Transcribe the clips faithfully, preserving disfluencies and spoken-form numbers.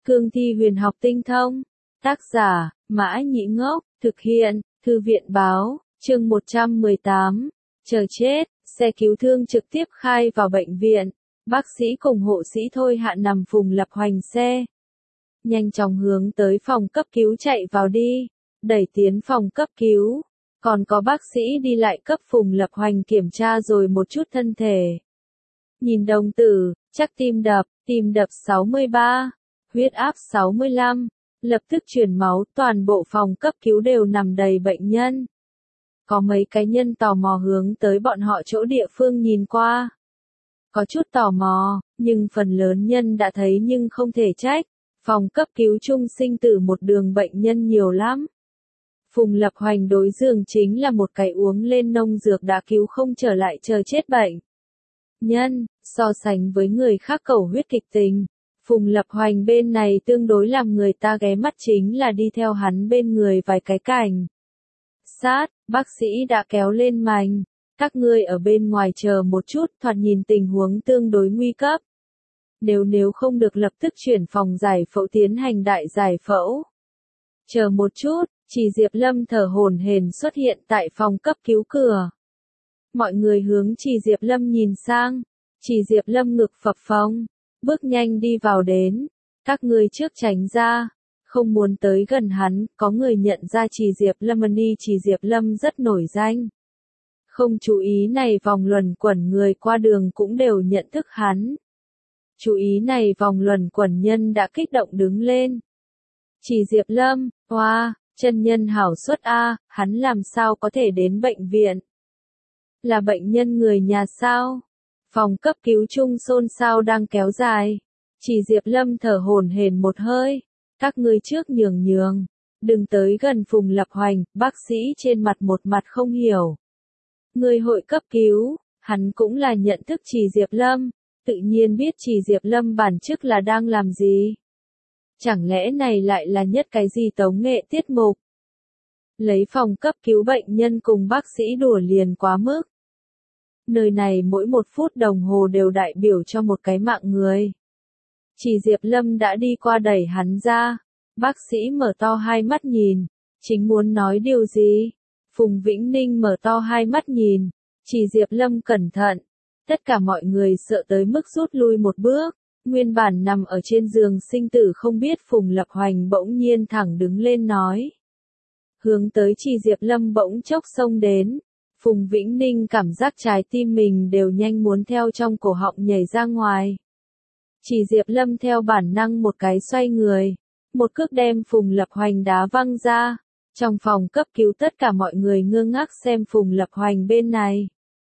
Cương thi huyền học tinh thông. Tác giả, Mã Nhĩ Ngốc, thực hiện, Thư viện Báo, chương một trăm mười tám. Chờ chết, xe cứu thương trực tiếp khai vào bệnh viện. Bác sĩ cùng hộ sĩ Thôi Hạ nằm Phùng Lập Hoành xe. Nhanh chóng hướng tới phòng cấp cứu chạy vào đi, đẩy tiến phòng cấp cứu. Còn có bác sĩ đi lại cấp Phùng Lập Hoành kiểm tra rồi một chút thân thể. Nhìn đồng tử, chắc tim đập, tim đập sáu mươi ba, huyết áp sáu mươi lăm, lập tức truyền máu, toàn bộ phòng cấp cứu đều nằm đầy bệnh nhân. Có mấy cái nhân tò mò hướng tới bọn họ chỗ địa phương nhìn qua. Có chút tò mò, nhưng phần lớn nhân đã thấy nhưng không thể trách. Phòng cấp cứu chung sinh tử một đường bệnh nhân nhiều lắm. Phùng Lập Hoành đối giường chính là một cái uống lên nông dược đã cứu không trở lại chờ chết bệnh nhân, so sánh với người khác cầu huyết kịch tình. Phùng Lập Hoành bên này tương đối làm người ta ghé mắt chính là đi theo hắn bên người vài cái cảnh sát, bác sĩ đã kéo lên mành. Các ngươi ở bên ngoài chờ một chút, thoạt nhìn tình huống tương đối nguy cấp. Nếu nếu không được lập tức chuyển phòng giải phẫu tiến hành đại giải phẫu. Chờ một chút, chỉ Diệp Lâm thở hổn hển xuất hiện tại phòng cấp cứu cửa. Mọi người hướng chỉ Diệp Lâm nhìn sang, chỉ Diệp Lâm ngực phập phồng, bước nhanh đi vào đến. Các ngươi trước tránh ra, không muốn tới gần hắn, có người nhận ra chỉ Diệp Lâm đi chỉ Diệp Lâm rất nổi danh. Không chú ý này vòng luẩn quẩn người qua đường cũng đều nhận thức hắn. Chú ý này vòng luẩn quẩn nhân đã kích động đứng lên. Chỉ Diệp Lâm, oa, wow, chân nhân hảo xuất a, hắn làm sao có thể đến bệnh viện? Là bệnh nhân người nhà sao? Phòng cấp cứu chung xôn xao đang kéo dài. Chỉ Diệp Lâm thở hổn hển một hơi. Các ngươi trước nhường nhường, đừng tới gần Phùng Lập Hoành, bác sĩ trên mặt một mặt không hiểu. Người hội cấp cứu, hắn cũng là nhận thức chỉ Diệp Lâm, tự nhiên biết chỉ Diệp Lâm bản chức là đang làm gì. Chẳng lẽ này lại là nhất cái gì tống nghệ tiết mục? Lấy phòng cấp cứu bệnh nhân cùng bác sĩ đùa liền quá mức. Nơi này mỗi một phút đồng hồ đều đại biểu cho một cái mạng người. Chỉ Diệp Lâm đã đi qua đẩy hắn ra, bác sĩ mở to hai mắt nhìn, chính muốn nói điều gì. Phùng Vĩnh Ninh mở to hai mắt nhìn, chỉ Diệp Lâm cẩn thận, tất cả mọi người sợ tới mức rút lui một bước, nguyên bản nằm ở trên giường sinh tử không biết Phùng Lập Hoành bỗng nhiên thẳng đứng lên nói. Hướng tới chỉ Diệp Lâm bỗng chốc xông đến, Phùng Vĩnh Ninh cảm giác trái tim mình đều nhanh muốn theo trong cổ họng nhảy ra ngoài. Chỉ Diệp Lâm theo bản năng một cái xoay người, một cước đem Phùng Lập Hoành đá văng ra. Trong phòng cấp cứu tất cả mọi người ngơ ngác xem Phùng Lập Hoành bên này.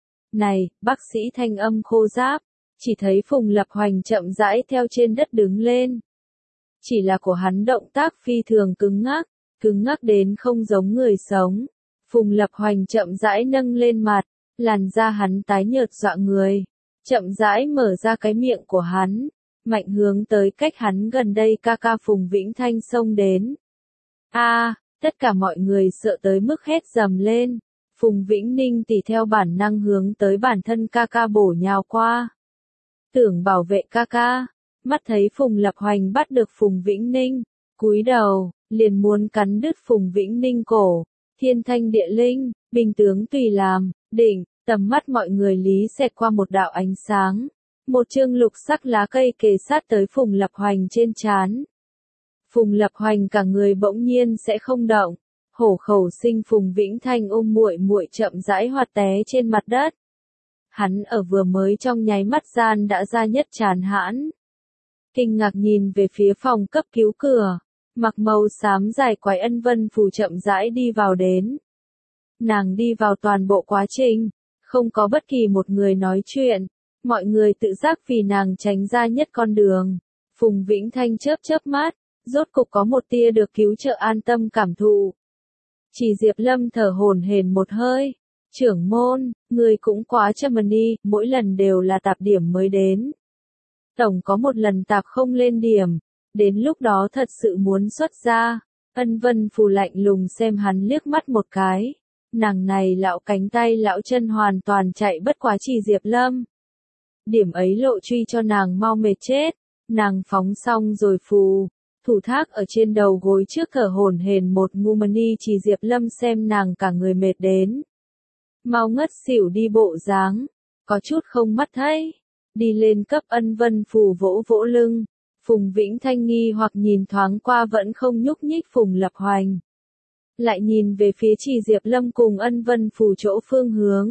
Này, bác sĩ thanh âm khô ráp, chỉ thấy Phùng Lập Hoành chậm rãi theo trên đất đứng lên. Chỉ là của hắn động tác phi thường cứng ngắc, cứng ngắc đến không giống người sống. Phùng Lập Hoành chậm rãi nâng lên mặt, làn da hắn tái nhợt dọa người. Chậm rãi mở ra cái miệng của hắn, mạnh hướng tới cách hắn gần đây ca ca Phùng Vĩnh Thanh xông đến. A à, tất cả mọi người sợ tới mức hét dầm lên. Phùng Vĩnh Ninh tỉ theo bản năng hướng tới bản thân ca ca bổ nhào qua. Tưởng bảo vệ ca ca, mắt thấy Phùng Lập Hoành bắt được Phùng Vĩnh Ninh, cúi đầu, liền muốn cắn đứt Phùng Vĩnh Ninh cổ. Thiên thanh địa linh, bình tướng tùy làm, đỉnh, tầm mắt mọi người lý xẹt qua một đạo ánh sáng. Một chương lục sắc lá cây kề sát tới Phùng Lập Hoành trên trán. Phùng Lập Hoành cả người bỗng nhiên sẽ không động. Hổ khẩu sinh Phùng Vĩnh Thanh ôm muội muội chậm rãi hoạt té trên mặt đất. Hắn ở vừa mới trong nháy mắt gian đã ra nhất tràn hãn. Kinh ngạc nhìn về phía phòng cấp cứu cửa, mặc màu xám dài quái Ân Vân Phù chậm rãi đi vào đến. Nàng đi vào toàn bộ quá trình, không có bất kỳ một người nói chuyện, mọi người tự giác vì nàng tránh ra nhất con đường. Phùng Vĩnh Thanh chớp chớp mắt, rốt cục có một tia được cứu trợ an tâm cảm thụ. Chỉ Diệp Lâm thở hổn hển một hơi, trưởng môn, người cũng quá chậm đi, mỗi lần đều là tạp điểm mới đến. Tổng có một lần tạp không lên điểm, đến lúc đó thật sự muốn xuất ra. Ân Vân Phù lạnh lùng xem hắn liếc mắt một cái, nàng này lão cánh tay lão chân hoàn toàn chạy bất quá chỉ Diệp Lâm. Điểm ấy lộ truy cho nàng mau mệt chết, nàng phóng xong rồi phù, thủ thác ở trên đầu gối trước thở hổn hển một ngụm ni chỉ Diệp Lâm xem nàng cả người mệt đến. Mau ngất xỉu đi bộ dáng, có chút không mắt thấy, đi lên cấp Ân Vân Phù vỗ vỗ lưng. Phùng Vĩnh Thanh nghi hoặc nhìn thoáng qua vẫn không nhúc nhích Phùng Lập Hoành. Lại nhìn về phía Chỉ Diệp Lâm cùng Ân Vân Phù chỗ phương hướng.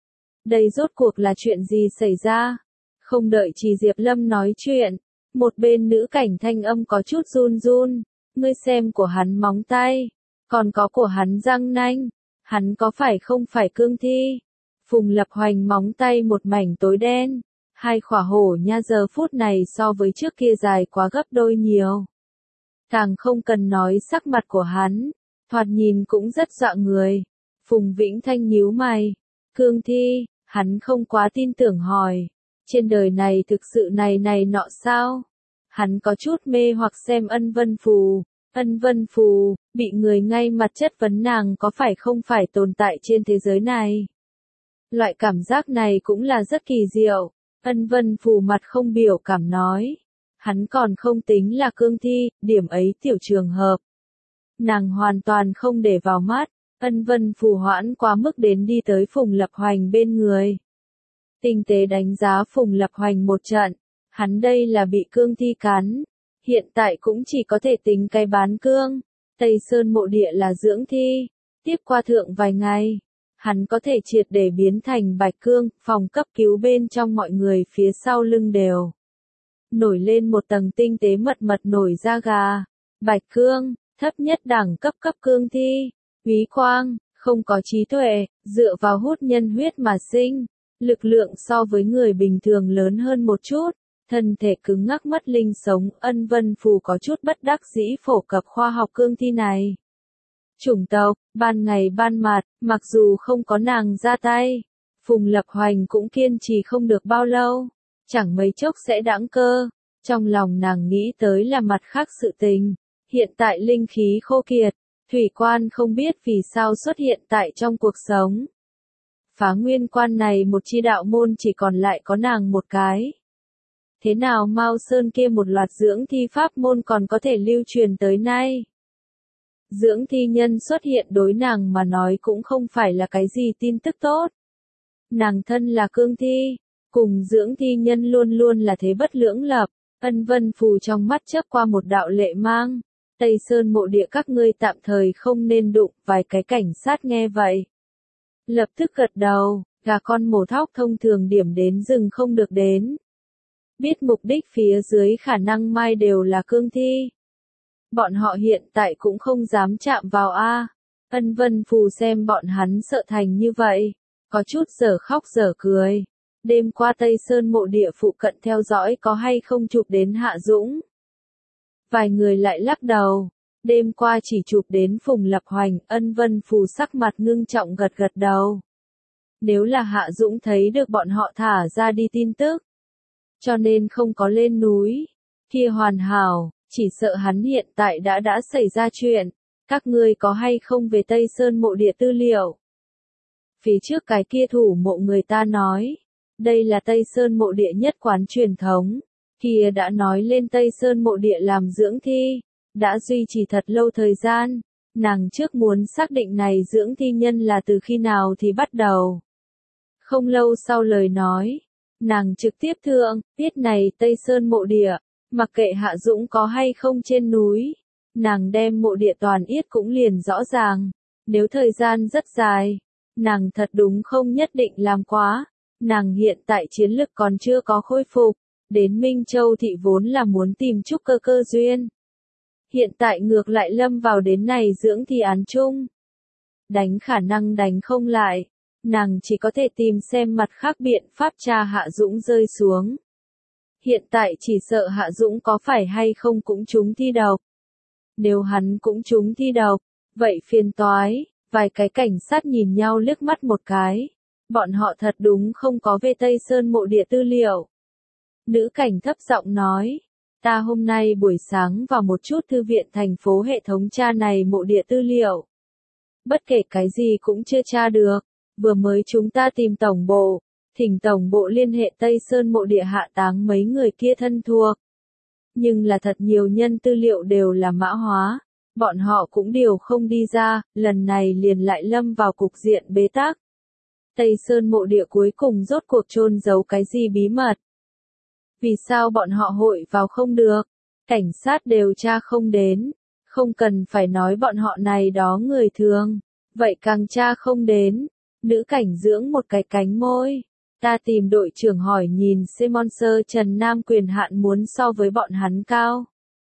Đây rốt cuộc là chuyện gì xảy ra? Không đợi Chỉ Diệp Lâm nói chuyện, một bên nữ cảnh thanh âm có chút run run, ngươi xem của hắn móng tay, còn có của hắn răng nanh, hắn có phải không phải cương thi? Phùng Lập Hoành móng tay một mảnh tối đen. Hai khỏa hổ nha giờ phút này so với trước kia dài quá gấp đôi nhiều. Càng không cần nói sắc mặt của hắn, thoạt nhìn cũng rất dọa người. Phùng Vĩnh Thanh nhíu mày, cương thi, hắn không quá tin tưởng hỏi, trên đời này thực sự này này nọ sao? Hắn có chút mê hoặc xem Ân Vân Phù, Ân Vân Phù, bị người ngay mặt chất vấn nàng có phải không phải tồn tại trên thế giới này. Loại cảm giác này cũng là rất kỳ diệu. Ân Vân Phù mặt không biểu cảm nói. Hắn còn không tính là cương thi, điểm ấy tiểu trường hợp. Nàng hoàn toàn không để vào mắt. Ân Vân Phù hoãn quá mức đến đi tới Phùng Lập Hoành bên người. Tinh tế đánh giá Phùng Lập Hoành một trận. Hắn đây là bị cương thi cắn. Hiện tại cũng chỉ có thể tính cái bán cương. Tây Sơn mộ địa là dưỡng thi. Tiếp qua thượng vài ngày. Hắn có thể triệt để biến thành bạch cương, phòng cấp cứu bên trong mọi người phía sau lưng đều. Nổi lên một tầng tinh tế mật mật nổi da gà. Bạch cương, thấp nhất đẳng cấp cấp cương thi. Úy quang, không có trí tuệ, dựa vào hút nhân huyết mà sinh. Lực lượng so với người bình thường lớn hơn một chút. Thân thể cứng ngắc mất linh sống, Ân Vân Phù có chút bất đắc dĩ phổ cập khoa học cương thi này. Chủng tộc, ban ngày ban mặt, mặc dù không có nàng ra tay, Phùng Lập Hoành cũng kiên trì không được bao lâu, chẳng mấy chốc sẽ đãng cơ. Trong lòng nàng nghĩ tới là mặt khác sự tình, hiện tại linh khí khô kiệt, thủy quan không biết vì sao xuất hiện tại trong cuộc sống. Phá nguyên quan này một chi đạo môn chỉ còn lại có nàng một cái. Thế nào Mao Sơn kia một loạt dưỡng thi pháp môn còn có thể lưu truyền tới nay? Dưỡng thi nhân xuất hiện đối nàng mà nói cũng không phải là cái gì tin tức tốt. Nàng thân là cương thi, cùng dưỡng thi nhân luôn luôn là thế bất lưỡng lập. Ân Vân Phù trong mắt chớp qua một đạo lệ mang. Tây Sơn mộ địa các ngươi tạm thời không nên đụng, vài cái cảnh sát nghe vậy. Lập tức gật đầu, gà con mổ thóc thông thường điểm đến rừng không được đến. Biết mục đích phía dưới khả năng mai đều là cương thi. Bọn họ hiện tại cũng không dám chạm vào a. Ân Vân Phù xem bọn hắn sợ thành như vậy, có chút giờ khóc giờ cười. Đêm qua Tây Sơn mộ địa phụ cận theo dõi có hay không chụp đến Hạ Dũng? Vài người lại lắc đầu. Đêm qua chỉ chụp đến Phùng Lập Hoành, Ân Vân Phù sắc mặt ngưng trọng gật gật đầu. Nếu là Hạ Dũng thấy được bọn họ thả ra đi tin tức, cho nên không có lên núi, kia hoàn hảo, chỉ sợ hắn hiện tại đã đã xảy ra chuyện. Các ngươi có hay không về Tây Sơn mộ địa tư liệu? Phía trước cái kia thủ mộ người ta nói, đây là Tây Sơn mộ địa nhất quán truyền thống, kia đã nói lên Tây Sơn mộ địa làm dưỡng thi, đã duy trì thật lâu thời gian, nàng trước muốn xác định này dưỡng thi nhân là từ khi nào thì bắt đầu. Không lâu sau lời nói, nàng trực tiếp thượng, biết này Tây Sơn mộ địa, mặc kệ Hạ Dũng có hay không trên núi, nàng đem mộ địa toàn yết cũng liền rõ ràng, nếu thời gian rất dài, nàng thật đúng không nhất định làm quá, nàng hiện tại chiến lực còn chưa có khôi phục, đến Minh Châu thị vốn là muốn tìm trúc cơ cơ duyên. Hiện tại ngược lại lâm vào đến này dưỡng thi án chung. Đánh khả năng đánh không lại, nàng chỉ có thể tìm xem mặt khác biện pháp tra Hạ Dũng rơi xuống. Hiện tại chỉ sợ Hạ Dũng có phải hay không cũng trúng thi độc. Nếu hắn cũng trúng thi độc, vậy phiền toái, vài cái cảnh sát nhìn nhau liếc mắt một cái. Bọn họ thật đúng không có về Tây Sơn mộ địa tư liệu. Nữ cảnh thấp giọng nói, ta hôm nay buổi sáng vào một chút thư viện thành phố hệ thống tra này mộ địa tư liệu. Bất kể cái gì cũng chưa tra được, vừa mới chúng ta tìm tổng bộ, thỉnh tổng bộ liên hệ Tây Sơn mộ địa hạ táng mấy người kia thân thuộc. nhưng là thật nhiều nhân tư liệu đều là mã hóa, bọn họ cũng điều không đi ra, lần này liền lại lâm vào cục diện bế tắc. Tây Sơn mộ địa cuối cùng rốt cuộc chôn giấu cái gì bí mật? Vì sao bọn họ hội vào không được? Cảnh sát điều tra không đến, không cần phải nói bọn họ này đó người thường, vậy càng tra không đến. Nữ cảnh dưỡng một cái cánh môi. Ta tìm đội trưởng hỏi nhìn Sponsor Trần Nam quyền hạn muốn so với bọn hắn cao.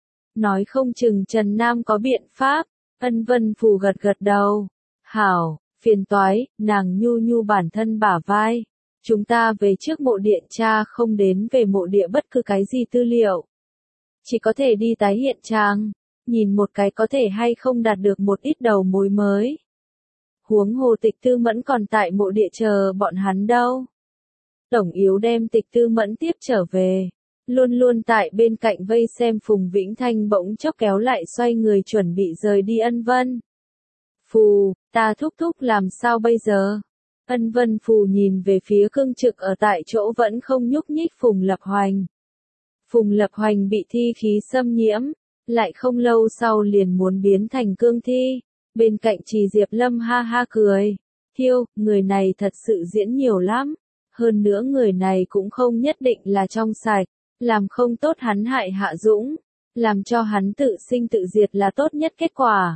Nói không chừng Trần Nam có biện pháp. Ân Vân Phù gật gật đầu. Hảo, phiền toái, nàng nhu nhu bản thân bả vai. Chúng ta về trước mộ địa tra không đến về mộ địa bất cứ cái gì tư liệu. Chỉ có thể đi tái hiện trang, nhìn một cái có thể hay không đạt được một ít đầu mối mới. Huống hồ Tịch Tư Mẫn còn tại mộ địa chờ bọn hắn đâu. Tổng yếu đem Tịch Tư Mẫn tiếp trở về. Luôn luôn tại bên cạnh vây xem Phùng Vĩnh Thanh bỗng chốc kéo lại xoay người chuẩn bị rời đi Ân Vân. Phù, ta thúc thúc làm sao bây giờ? Ân Vân Phù nhìn về phía cương trực ở tại chỗ vẫn không nhúc nhích Phùng Lập Hoành. Phùng Lập Hoành bị thi khí xâm nhiễm, lại không lâu sau liền muốn biến thành cương thi. Bên cạnh Trì Diệp Lâm ha ha cười. Thiêu, người này thật sự diễn nhiều lắm. Hơn nữa người này cũng không nhất định là trong sạch. Làm không tốt hắn hại Hạ Dũng. Làm cho hắn tự sinh tự diệt là tốt nhất kết quả.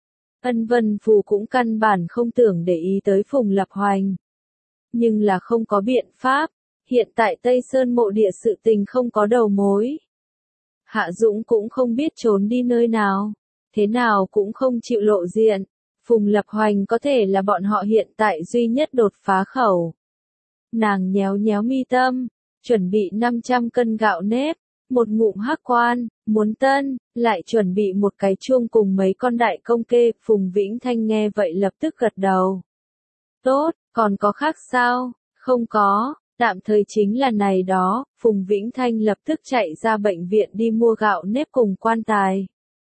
Ân Vân Phù cũng căn bản không tưởng để ý tới Phùng Lập Hoành. Nhưng là không có biện pháp. Hiện tại Tây Sơn mộ địa sự tình không có đầu mối. Hạ Dũng cũng không biết trốn đi nơi nào. Thế nào cũng không chịu lộ diện. Phùng Lập Hoành có thể là bọn họ hiện tại duy nhất đột phá khẩu. Nàng nhéo nhéo mi tâm, chuẩn bị năm trăm cân gạo nếp, một ngụm hắc quan, muốn tân, lại chuẩn bị một cái chuông cùng mấy con đại công kê. Phùng Vĩnh Thanh nghe vậy lập tức gật đầu. Tốt, còn có khác sao? Không có, tạm thời chính là này đó. Phùng Vĩnh Thanh lập tức chạy ra bệnh viện đi mua gạo nếp cùng quan tài.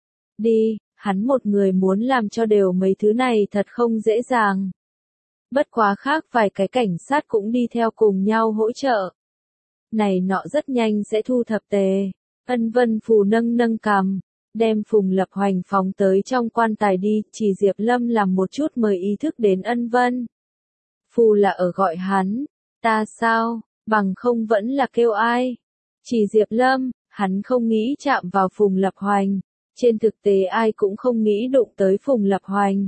Đi, hắn một người muốn làm cho đều mấy thứ này thật không dễ dàng. Bất quá khác vài cái cảnh sát cũng đi theo cùng nhau hỗ trợ. Này nọ rất nhanh sẽ thu thập tề. Ân Vân Phù nâng nâng cằm, đem Phùng Lập Hoành phóng tới trong quan tài đi. Chỉ Diệp Lâm làm một chút mới ý thức đến Ân Vân. Phù là ở gọi hắn. Ta sao, bằng không vẫn là kêu ai. Chỉ Diệp Lâm, hắn không nghĩ chạm vào Phùng Lập Hoành. Trên thực tế ai cũng không nghĩ đụng tới Phùng Lập Hoành.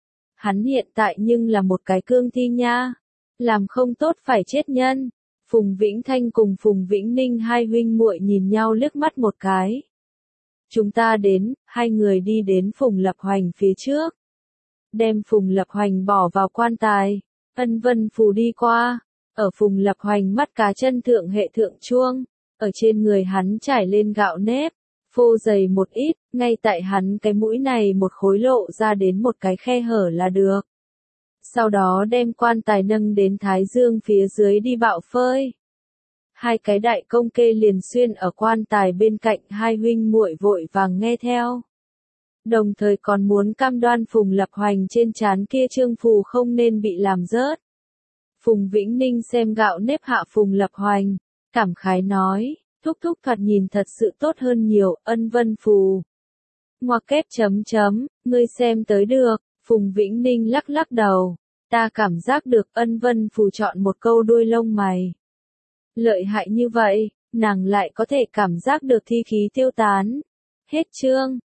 Hắn hiện tại nhưng là một cái cương thi nha. Làm không tốt phải chết nhân. Phùng Vĩnh Thanh cùng Phùng Vĩnh Ninh hai huynh muội nhìn nhau liếc mắt một cái. Chúng ta đến, hai người đi đến Phùng Lập Hoành phía trước. Đem Phùng Lập Hoành bỏ vào quan tài. Ân Vân Phù đi qua. Ở Phùng Lập Hoành mắt cá chân thượng hệ thượng chuông. Ở trên người hắn trải lên gạo nếp. Phô dày một ít, ngay tại hắn cái mũi này một khối lộ ra đến một cái khe hở là được. Sau đó đem quan tài nâng đến thái dương phía dưới đi bạo phơi. Hai cái đại công kê liền xuyên ở quan tài bên cạnh, hai huynh muội vội vàng nghe theo. Đồng thời còn muốn cam đoan Phùng Lập Hoành trên trán kia trương phù không nên bị làm rớt. Phùng Vĩnh Ninh xem gạo nếp hạ Phùng Lập Hoành, cảm khái nói. Thúc thúc thoạt nhìn thật sự tốt hơn nhiều. Ân Vân Phù. Ngoặc kép chấm chấm, ngươi xem tới được. Phùng Vĩnh Ninh lắc lắc đầu. Ta cảm giác được. Ân Vân Phù chọn một câu đuôi lông mày. Lợi hại như vậy, nàng lại có thể cảm giác được thi khí tiêu tán. Hết chương.